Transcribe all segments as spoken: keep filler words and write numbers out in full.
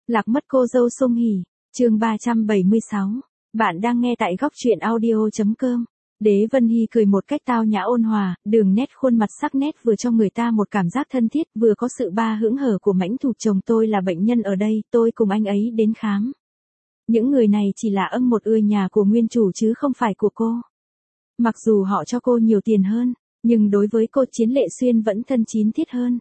Lạc mất cô dâu Song Hỷ, chương ba trăm bảy mươi sáu. Bạn đang nghe tại góc truyện audio.com. Đế Vân Hy cười một cách tao nhã ôn hòa, đường nét khuôn mặt sắc nét vừa cho người ta một cảm giác thân thiết, vừa có sự ba hững hờ của mãnh thủ. Chồng tôi là bệnh nhân ở đây, tôi cùng anh ấy đến khám. Những người này chỉ là âng một ưa nhà của nguyên chủ chứ không phải của cô. Mặc dù họ cho cô nhiều tiền hơn, nhưng đối với cô Chiến Lệ Xuyên vẫn thân chín thiết hơn.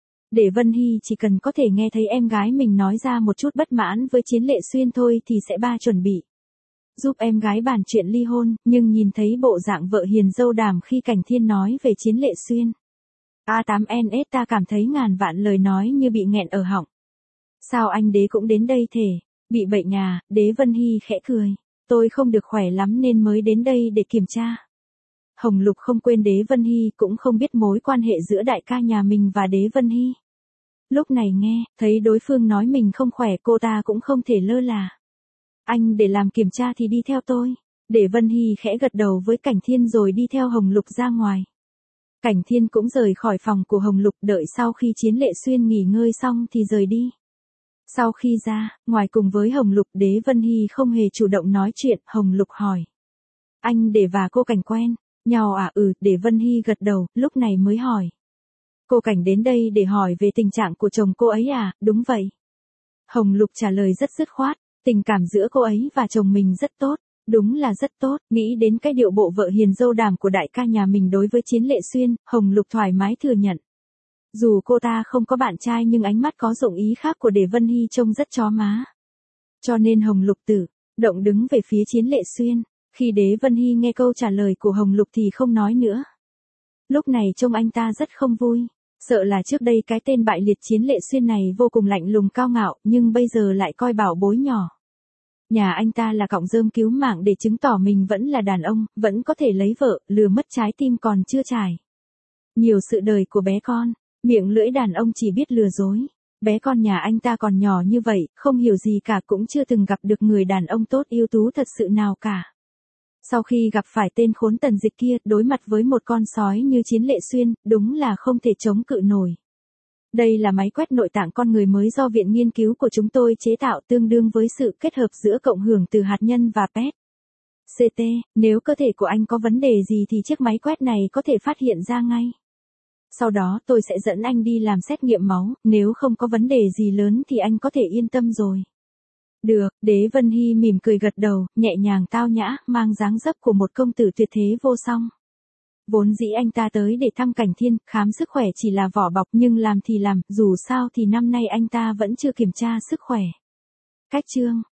Để Vân Hy chỉ cần có thể nghe thấy em gái mình nói ra một chút bất mãn với Chiến Lệ Xuyên thôi thì sẽ ba chuẩn bị giúp em gái bàn chuyện ly hôn, nhưng nhìn thấy bộ dạng vợ hiền dâu đảm khi Cảnh Thiên nói về Chiến Lệ Xuyên. a tám en ét ta cảm thấy ngàn vạn lời nói như bị nghẹn ở họng. Sao anh Đế cũng đến đây thể? Bị bệnh à? Đế Vân Hy khẽ cười. Tôi không được khỏe lắm nên mới đến đây để kiểm tra. Hồng Lục không quên Đế Vân Hy, cũng không biết mối quan hệ giữa đại ca nhà mình và Đế Vân Hy. Lúc này nghe, thấy đối phương nói mình không khỏe, cô ta cũng không thể lơ là. Anh để làm kiểm tra thì đi theo tôi. Để Vân Hy khẽ gật đầu với Cảnh Thiên rồi đi theo Hồng Lục ra ngoài. Cảnh Thiên cũng rời khỏi phòng của Hồng Lục, đợi sau khi Chiến Lệ Xuyên nghỉ ngơi xong thì rời đi. Sau khi ra, ngoài cùng với Hồng Lục, Đế Vân Hy không hề chủ động nói chuyện. Hồng Lục hỏi. Anh để và cô Cảnh quen nhau à? Ừ, để Vân Hy gật đầu, lúc này mới hỏi. Cô Cảnh đến đây để hỏi về tình trạng của chồng cô ấy à? Đúng vậy. Hồng Lục trả lời rất dứt khoát, tình cảm giữa cô ấy và chồng mình rất tốt, đúng là rất tốt. Nghĩ đến cái điệu bộ vợ hiền dâu đảm của đại ca nhà mình đối với Chiến Lệ Xuyên, Hồng Lục thoải mái thừa nhận. Dù cô ta không có bạn trai nhưng ánh mắt có dụng ý khác của Để Vân Hy trông rất chó má. Cho nên Hồng Lục tự động đứng về phía Chiến Lệ Xuyên. Khi Đế Vân Hy nghe câu trả lời của Hồng Lục thì không nói nữa. Lúc này trông anh ta rất không vui. Sợ là trước đây cái tên bại liệt Chiến Lệ Xuyên này vô cùng lạnh lùng cao ngạo, nhưng bây giờ lại coi bảo bối nhỏ. Nhà anh ta là cọng rơm cứu mạng để chứng tỏ mình vẫn là đàn ông, vẫn có thể lấy vợ, lừa mất trái tim còn chưa trải. Nhiều sự đời của bé con, miệng lưỡi đàn ông chỉ biết lừa dối. Bé con nhà anh ta còn nhỏ như vậy, không hiểu gì cả, cũng chưa từng gặp được người đàn ông tốt ưu tú thật sự nào cả. Sau khi gặp phải tên khốn Tần Dịch kia, đối mặt với một con sói như Chiến Lệ Xuyên, đúng là không thể chống cự nổi. Đây là máy quét nội tạng con người mới do viện nghiên cứu của chúng tôi chế tạo, tương đương với sự kết hợp giữa cộng hưởng từ hạt nhân và pê e tê. xê tê, nếu cơ thể của anh có vấn đề gì thì chiếc máy quét này có thể phát hiện ra ngay. Sau đó tôi sẽ dẫn anh đi làm xét nghiệm máu, nếu không có vấn đề gì lớn thì anh có thể yên tâm rồi. Được, Đế Vân Hy mỉm cười gật đầu, nhẹ nhàng tao nhã, mang dáng dấp của một công tử tuyệt thế vô song. Vốn dĩ anh ta tới để thăm Cảnh Thiên, khám sức khỏe chỉ là vỏ bọc, nhưng làm thì làm, dù sao thì năm nay anh ta vẫn chưa kiểm tra sức khỏe. Cách chương